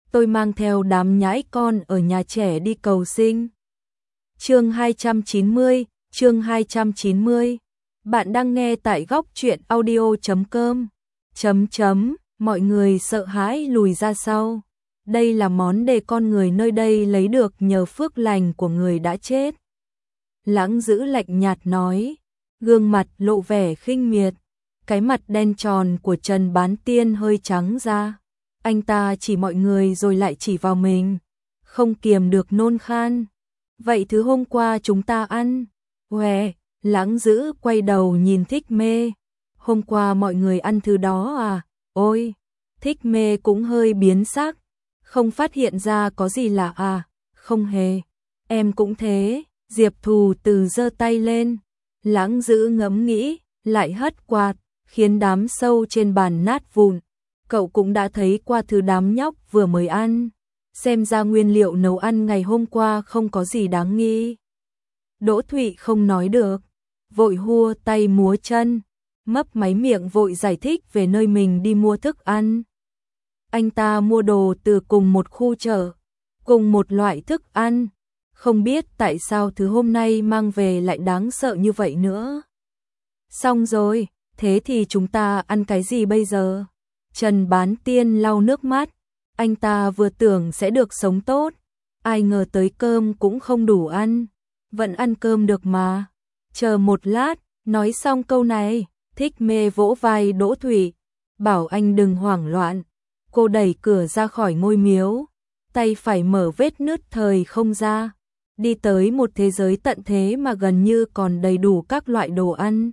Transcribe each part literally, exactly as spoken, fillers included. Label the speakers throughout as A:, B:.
A: tôi mang theo đám nhãi con ở nhà trẻ đi cầu sinh. Chương hai trăm chín mươi, chương hai trăm chín mươi. Bạn đang nghe tại góc truyện audio chấm com. Chấm chấm, mọi người sợ hãi lùi ra sau. Đây là món đề con người nơi đây lấy được nhờ phước lành của người đã chết. Lãng Dữ lạnh nhạt nói, gương mặt lộ vẻ khinh miệt, cái mặt đen tròn của Trần Bán Tiên hơi trắng ra. Anh ta chỉ mọi người rồi lại chỉ vào mình, không kiềm được nôn khan. Vậy thứ hôm qua chúng ta ăn? Huề, Lãng Dữ quay đầu nhìn Thích Mê. Hôm qua mọi người ăn thứ đó à? Ôi, Thích Mê cũng hơi biến sắc, không phát hiện ra có gì lạ à? Không hề, em cũng thế. Diệp Thù Từ giơ tay lên, Lãng Dữ ngẫm nghĩ, lại hất quạt, khiến đám sâu trên bàn nát vụn. Cậu cũng đã thấy qua thứ đám nhóc vừa mới ăn, xem ra nguyên liệu nấu ăn ngày hôm qua không có gì đáng nghi. Đỗ Thụy không nói được, vội hua tay múa chân, mấp máy miệng vội giải thích về nơi mình đi mua thức ăn. Anh ta mua đồ từ cùng một khu chợ, cùng một loại thức ăn, không biết tại sao thứ hôm nay mang về lại đáng sợ như vậy nữa. Xong rồi, thế thì chúng ta ăn cái gì bây giờ? Trần Bán Tiên lau nước mắt, anh ta vừa tưởng sẽ được sống tốt, ai ngờ tới cơm cũng không đủ ăn. Vẫn ăn cơm được mà. Chờ một lát, nói xong câu này, Thích Mê vỗ vai Đỗ Thụy, bảo anh đừng hoảng loạn. Cô đẩy cửa ra khỏi ngôi miếu, tay phải mở vết nứt thời không ra, đi tới một thế giới tận thế mà gần như còn đầy đủ các loại đồ ăn.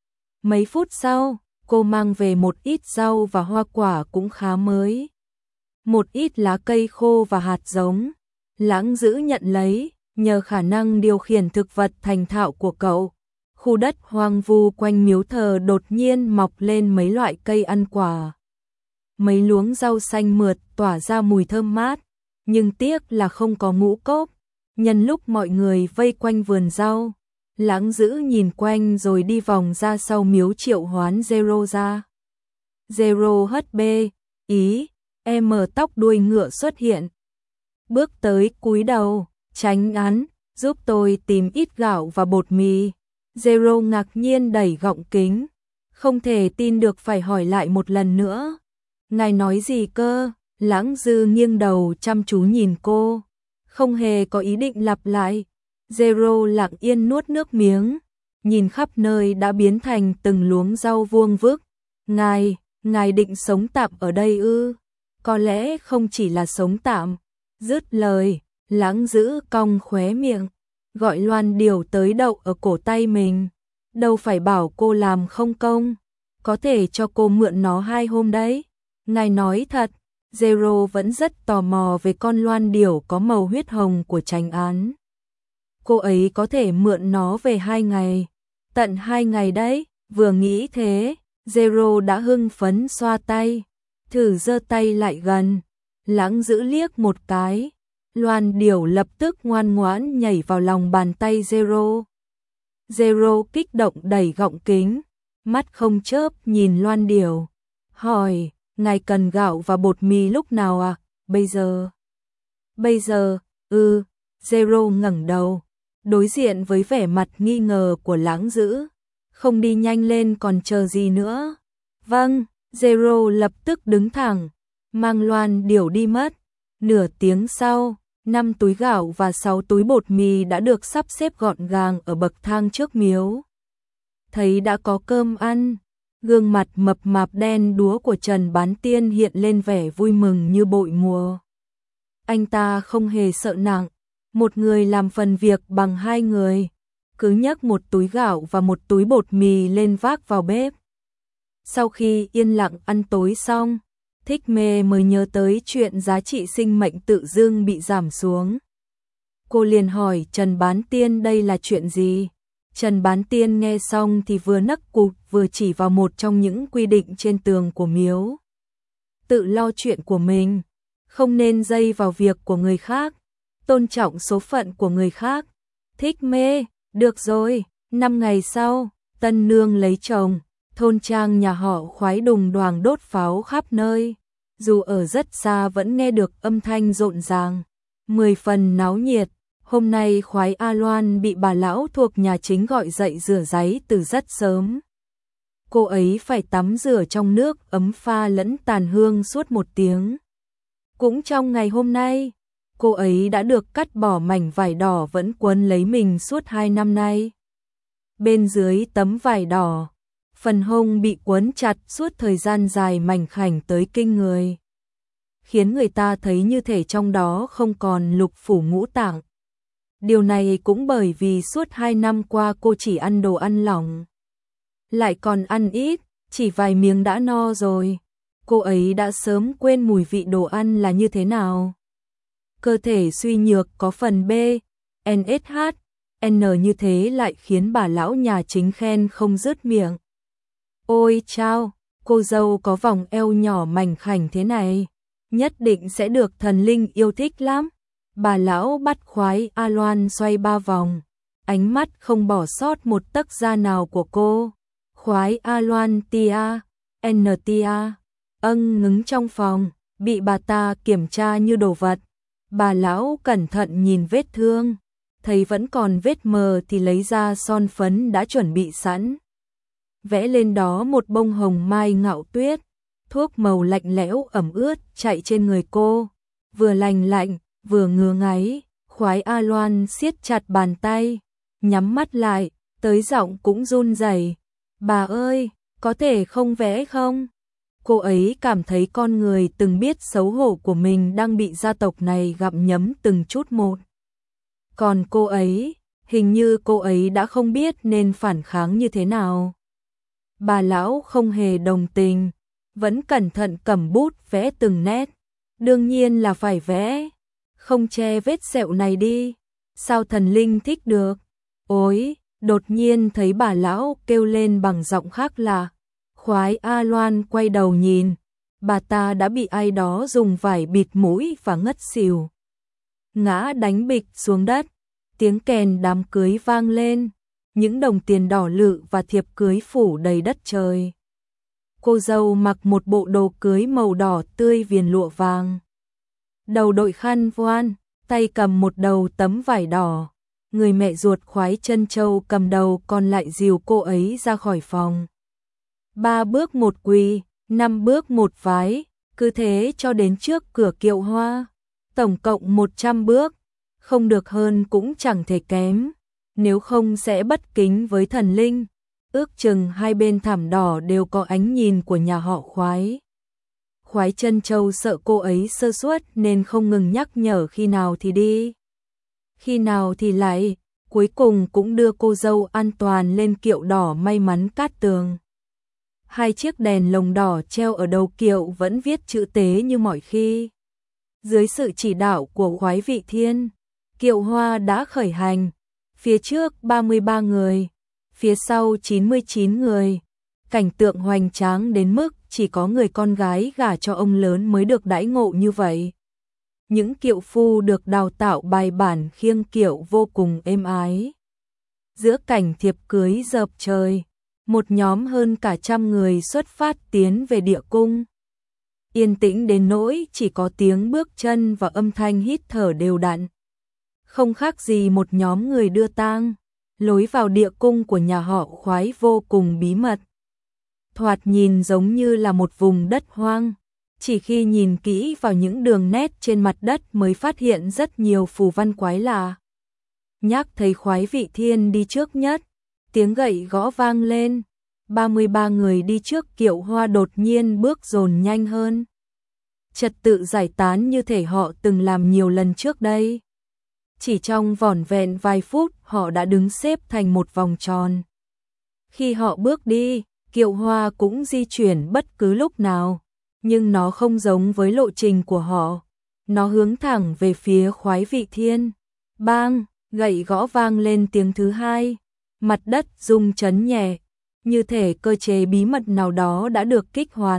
A: Mấy phút sau, cô mang về một ít rau và hoa quả cũng khá mới, một ít lá cây khô và hạt giống. Lãng Dữ nhận lấy, nhờ khả năng điều khiển thực vật thành thạo của cậu, khu đất hoang vu quanh miếu thờ đột nhiên mọc lên mấy loại cây ăn quả. Mấy luống rau xanh mượt tỏa ra mùi thơm mát, nhưng tiếc là không có ngũ cốc. Nhân lúc mọi người vây quanh vườn rau, Lãng Dữ nhìn quanh rồi đi vòng ra sau miếu triệu hoán Zero ra. Zero hất bê, ý, em mở tóc đuôi ngựa xuất hiện. Bước tới cúi đầu, Tránh Án, giúp tôi tìm ít gạo và bột mì. Zero ngạc nhiên đẩy gọng kính, không thể tin được phải hỏi lại một lần nữa. Ngài nói gì cơ? Lãng Dữ nghiêng đầu chăm chú nhìn cô, không hề có ý định lặp lại. Zero lặng yên nuốt nước miếng, nhìn khắp nơi đã biến thành từng luống rau vuông vức. Ngài, ngài định sống tạm ở đây ư? Có lẽ không chỉ là sống tạm. Dứt lời, Lãng Dữ cong khóe miệng, gọi loan điểu tới đậu ở cổ tay mình. Đâu phải bảo cô làm không công, có thể cho cô mượn nó hai hôm đấy. Ngài nói thật. Zero vẫn rất tò mò về con loan điểu có màu huyết hồng của Tránh Án. Cô ấy có thể mượn nó về hai ngày, tận hai ngày đấy. Vừa nghĩ thế, Zero đã hưng phấn xoa tay, thử giơ tay lại gần. Lãng Dữ liếc một cái, loan điểu lập tức ngoan ngoãn nhảy vào lòng bàn tay Zero. Zero kích động đẩy gọng kính, mắt không chớp nhìn loan điểu, hỏi, ngài cần gạo và bột mì lúc nào à? Bây giờ? Bây giờ, ừ. Zero ngẩng đầu, đối diện với vẻ mặt nghi ngờ của Lãng Dữ. Không đi nhanh lên còn chờ gì nữa? Vâng. Zero lập tức đứng thẳng, mang loan điểu đi mất. Nửa tiếng sau, năm túi gạo và sáu túi bột mì đã được sắp xếp gọn gàng ở bậc thang trước miếu. Thấy đã có cơm ăn, gương mặt mập mạp đen đúa của Trần Bán Tiên hiện lên vẻ vui mừng như bội mùa. Anh ta không hề sợ nặng, một người làm phần việc bằng hai người, cứ nhấc một túi gạo và một túi bột mì lên vác vào bếp. Sau khi yên lặng ăn tối xong, Thích Mê mới nhớ tới chuyện giá trị sinh mệnh tự dưng bị giảm xuống. Cô liền hỏi Trần Bán Tiên đây là chuyện gì? Trần Bán Tiên nghe xong thì vừa nấc cục vừa chỉ vào một trong những quy định trên tường của miếu. Tự lo chuyện của mình, không nên dây vào việc của người khác, tôn trọng số phận của người khác. Thích Mê, được rồi. Năm ngày sau, tân nương lấy chồng, thôn trang nhà họ khoái đùng đoàng đốt pháo khắp nơi. dù ở rất xa vẫn nghe được âm thanh rộn ràng, mười phần náo nhiệt. Hôm nay khoái A Loan bị bà lão thuộc nhà chính gọi dậy rửa ráy từ rất sớm. Cô ấy phải tắm rửa trong nước ấm pha lẫn tàn hương suốt một tiếng. Cũng trong ngày hôm nay, cô ấy đã được cắt bỏ mảnh vải đỏ vẫn quấn lấy mình suốt hai năm nay. Bên dưới tấm vải đỏ, phần hông bị quấn chặt suốt thời gian dài mảnh khảnh tới kinh người, khiến người ta thấy như thể trong đó không còn lục phủ ngũ tạng. Điều này cũng bởi vì suốt hai năm qua cô chỉ ăn đồ ăn lỏng, lại còn ăn ít, chỉ vài miếng đã no rồi. Cô ấy đã sớm quên mùi vị đồ ăn là như thế nào. Cơ thể suy nhược có phần B, en ét hát, N như thế lại khiến bà lão nhà chính khen không dứt miệng. Ôi chao, cô dâu có vòng eo nhỏ mảnh khảnh thế này, nhất định sẽ được thần linh yêu thích lắm. Bà lão bắt khoái A Loan xoay ba vòng, ánh mắt không bỏ sót một tấc da nào của cô. Khoái A Loan tia, N tia, âng ngứng trong phòng, bị bà ta kiểm tra như đồ vật. Bà lão cẩn thận nhìn vết thương, thấy vẫn còn vết mờ thì lấy ra son phấn đã chuẩn bị sẵn. Vẽ lên đó một bông hồng mai ngạo tuyết, thuốc màu lạnh lẽo ẩm ướt chạy trên người cô, vừa lành lạnh, vừa ngứa ngáy. Khoái A Loan siết chặt bàn tay, nhắm mắt lại, tới giọng cũng run rẩy. Bà ơi, có thể không vẽ không? Cô ấy cảm thấy con người từng biết xấu hổ của mình đang bị gia tộc này gặm nhấm từng chút một. Còn cô ấy, hình như cô ấy đã không biết nên phản kháng như thế nào. Bà lão không hề đồng tình, vẫn cẩn thận cầm bút vẽ từng nét. Đương nhiên là phải vẽ, không che vết sẹo này đi, sao thần linh thích được. Ôi, đột nhiên thấy bà lão kêu lên bằng giọng khác lạ. Khoái A Loan quay đầu nhìn, bà ta đã bị ai đó dùng vải bịt mũi và ngất xỉu. Ngã đánh bịch xuống đất, tiếng kèn đám cưới vang lên, những đồng tiền đỏ lự và thiệp cưới phủ đầy đất trời. Cô dâu mặc một bộ đồ cưới màu đỏ tươi viền lụa vàng, đầu đội khăn voan, tay cầm một đầu tấm vải đỏ. Người mẹ ruột Khoái Trân Châu cầm đầu còn lại dìu cô ấy ra khỏi phòng. Ba bước một quỳ, năm bước một vái, cứ thế cho đến trước cửa kiệu hoa. Tổng cộng một trăm bước, không được hơn cũng chẳng thể kém, nếu không sẽ bất kính với thần linh. Ước chừng hai bên thảm đỏ đều có ánh nhìn của nhà họ Khoái. Khoái Trân Châu sợ cô ấy sơ suất nên không ngừng nhắc nhở khi nào thì đi, khi nào thì lại, cuối cùng cũng đưa cô dâu an toàn lên kiệu đỏ may mắn cát tường. Hai chiếc đèn lồng đỏ treo ở đầu kiệu vẫn viết chữ tế như mọi khi. Dưới sự chỉ đạo của Khoái Vị Thiên, kiệu hoa đã khởi hành. Phía trước ba mươi ba người, phía sau chín mươi chín người. Cảnh tượng hoành tráng đến mức chỉ có người con gái gả cho ông lớn mới được đãi ngộ như vậy. Những kiệu phu được đào tạo bài bản khiêng kiệu vô cùng êm ái. Giữa cảnh thiệp cưới dợp trời, một nhóm hơn cả trăm người xuất phát tiến về địa cung. Yên tĩnh đến nỗi chỉ có tiếng bước chân và âm thanh hít thở đều đặn. Không khác gì một nhóm người đưa tang. Lối vào địa cung của nhà họ Khoái vô cùng bí mật. Thoạt nhìn giống như là một vùng đất hoang. Chỉ khi nhìn kỹ vào những đường nét trên mặt đất mới phát hiện rất nhiều phù văn quái lạ. Nhắc thấy Khoái Vị Thiên đi trước nhất, tiếng gậy gõ vang lên, ba mươi ba người đi trước kiệu hoa đột nhiên bước dồn nhanh hơn. Trật tự giải tán như thể họ từng làm nhiều lần trước đây. Chỉ trong vỏn vẹn vài phút họ đã đứng xếp thành một vòng tròn. Khi họ bước đi, kiệu hoa cũng di chuyển bất cứ lúc nào, nhưng nó không giống với lộ trình của họ. Nó hướng thẳng về phía Khoái Vị Thiên. Bang, gậy gõ vang lên tiếng thứ hai. Mặt đất rung chấn nhẹ, như thể cơ chế bí mật nào đó đã được kích hoạt.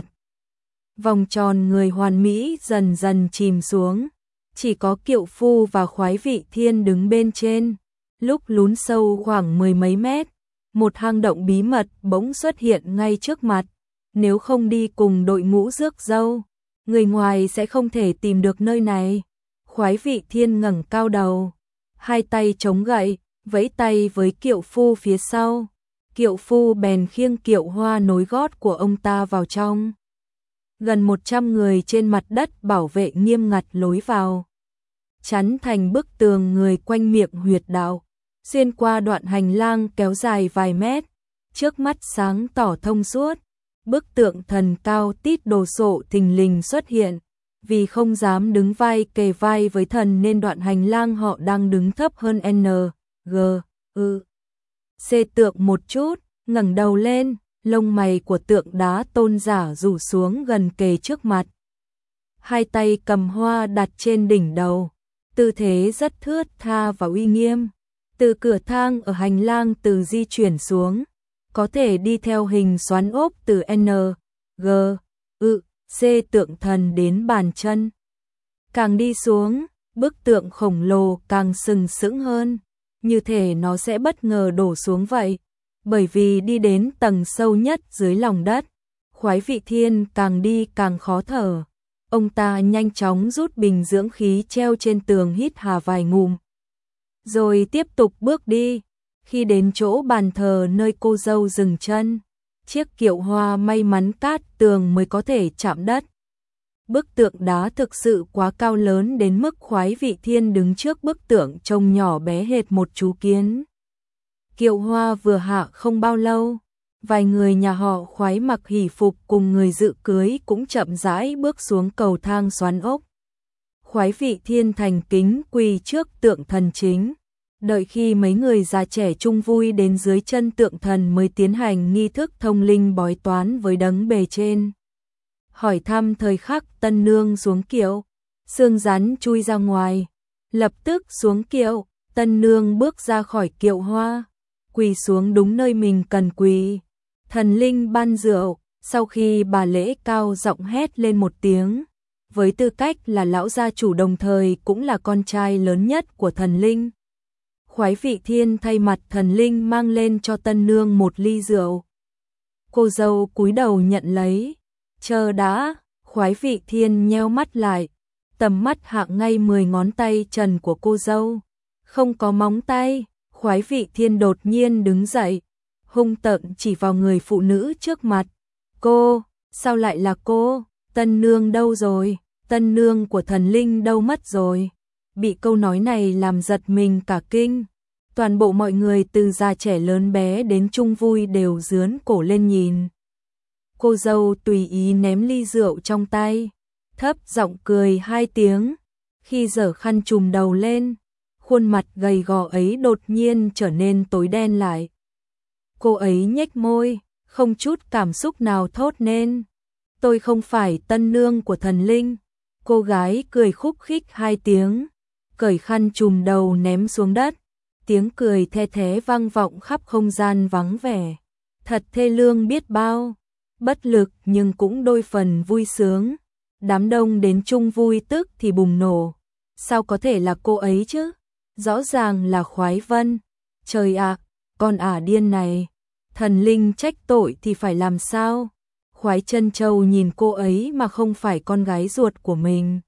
A: Vòng tròn người hoàn mỹ dần dần chìm xuống, chỉ có kiệu phu và Khoái Vị Thiên đứng bên trên. Lúc lún sâu khoảng mười mấy mét, một hang động bí mật bỗng xuất hiện ngay trước mặt. Nếu không đi cùng đội ngũ rước dâu, người ngoài sẽ không thể tìm được nơi này. Khoái Vị Thiên ngẩng cao đầu, hai tay chống gậy, vẫy tay với kiệu phu phía sau. Kiệu phu bèn khiêng kiệu hoa nối gót của ông ta vào trong. Gần một trăm người trên mặt đất bảo vệ nghiêm ngặt lối vào, chắn thành bức tường người quanh miệng huyệt đạo. Xuyên qua đoạn hành lang kéo dài vài mét, trước mắt sáng tỏ thông suốt, bức tượng thần cao tít đồ sộ thình lình xuất hiện. Vì không dám đứng vai kề vai với thần nên đoạn hành lang họ đang đứng thấp hơn N, G, Ư, C tượng một chút, ngẩng đầu lên, lông mày của tượng đá tôn giả rủ xuống gần kề trước mặt. Hai tay cầm hoa đặt trên đỉnh đầu, tư thế rất thướt tha và uy nghiêm. Từ cửa thang ở hành lang từ di chuyển xuống, có thể đi theo hình xoắn ốc từ N, G, Ư, C tượng thần đến bàn chân. Càng đi xuống, bức tượng khổng lồ càng sừng sững hơn, như thể nó sẽ bất ngờ đổ xuống vậy. Bởi vì đi đến tầng sâu nhất dưới lòng đất, Khoái Vị Thiên càng đi càng khó thở. Ông ta nhanh chóng rút bình dưỡng khí treo trên tường hít hà vài ngụm, rồi tiếp tục bước đi. Khi đến chỗ bàn thờ nơi cô dâu dừng chân, chiếc kiệu hoa may mắn cát tường mới có thể chạm đất. Bức tượng đá thực sự quá cao lớn đến mức Khoái Vị Thiên đứng trước bức tượng trông nhỏ bé hệt một chú kiến. Kiệu hoa vừa hạ không bao lâu, vài người nhà họ Khoái mặc hỷ phục cùng người dự cưới cũng chậm rãi bước xuống cầu thang xoắn ốc. Khoái Vị Thiên thành kính quỳ trước tượng thần chính, đợi khi mấy người già trẻ chung vui đến dưới chân tượng thần mới tiến hành nghi thức thông linh bói toán với đấng bề trên. Hỏi thăm thời khắc tân nương xuống kiệu, xương rắn chui ra ngoài, lập tức xuống kiệu, tân nương bước ra khỏi kiệu hoa, quỳ xuống đúng nơi mình cần quỳ. Thần linh ban rượu, sau khi bà lễ cao giọng hét lên một tiếng, với tư cách là lão gia chủ đồng thời cũng là con trai lớn nhất của thần linh. Khoái Vị Thiên thay mặt thần linh mang lên cho tân nương một ly rượu. Cô dâu cúi đầu nhận lấy. Chờ đã, Khoái Vị Thiên nheo mắt lại, tầm mắt hạ ngay mười ngón tay trần của cô dâu. Không có móng tay, Khoái Vị Thiên đột nhiên đứng dậy, hung tợn chỉ vào người phụ nữ trước mặt. Cô, sao lại là cô? Tân nương đâu rồi? Tân nương của thần linh đâu mất rồi? Bị câu nói này làm giật mình cả kinh. Toàn bộ mọi người từ già trẻ lớn bé đến chung vui đều dướn cổ lên nhìn. Cô dâu tùy ý ném ly rượu trong tay, thấp giọng cười hai tiếng. Khi giở khăn trùm đầu lên, khuôn mặt gầy gò ấy đột nhiên trở nên tối đen lại. Cô ấy nhếch môi, không chút cảm xúc nào thốt nên. Tôi không phải tân nương của thần linh. Cô gái cười khúc khích hai tiếng, cởi khăn trùm đầu ném xuống đất. Tiếng cười the thé vang vọng khắp không gian vắng vẻ. Thật thê lương biết bao. Bất lực nhưng cũng đôi phần vui sướng. Đám đông đến chung vui tức thì bùng nổ. Sao có thể là cô ấy chứ? Rõ ràng là Khoái Vân. Trời ạ, con ả điên này. Thần linh trách tội thì phải làm sao? Khoái Chân Châu nhìn cô ấy mà không phải con gái ruột của mình,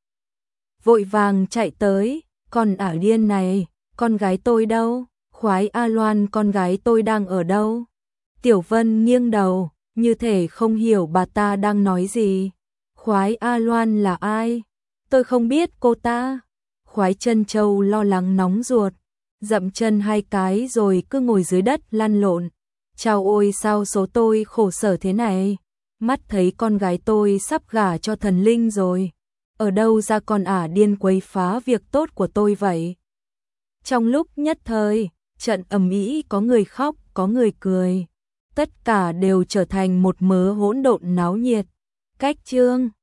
A: vội vàng chạy tới. Con ả điên này, con gái tôi đâu? Khoái A Loan con gái tôi đang ở đâu? Tiểu Vân nghiêng đầu, như thể không hiểu bà ta đang nói gì. Khoái A Loan là ai? Tôi không biết cô ta. Khoái Chân Châu lo lắng nóng ruột, dậm chân hai cái rồi cứ ngồi dưới đất lăn lộn. Chao ôi, sao số tôi khổ sở thế này? Mắt thấy con gái tôi sắp gả cho thần linh rồi. Ở đâu ra con ả điên quấy phá việc tốt của tôi vậy? Trong lúc nhất thời, trận ầm ĩ, có người khóc, có người cười. Tất cả đều trở thành một mớ hỗn độn náo nhiệt. Cách chương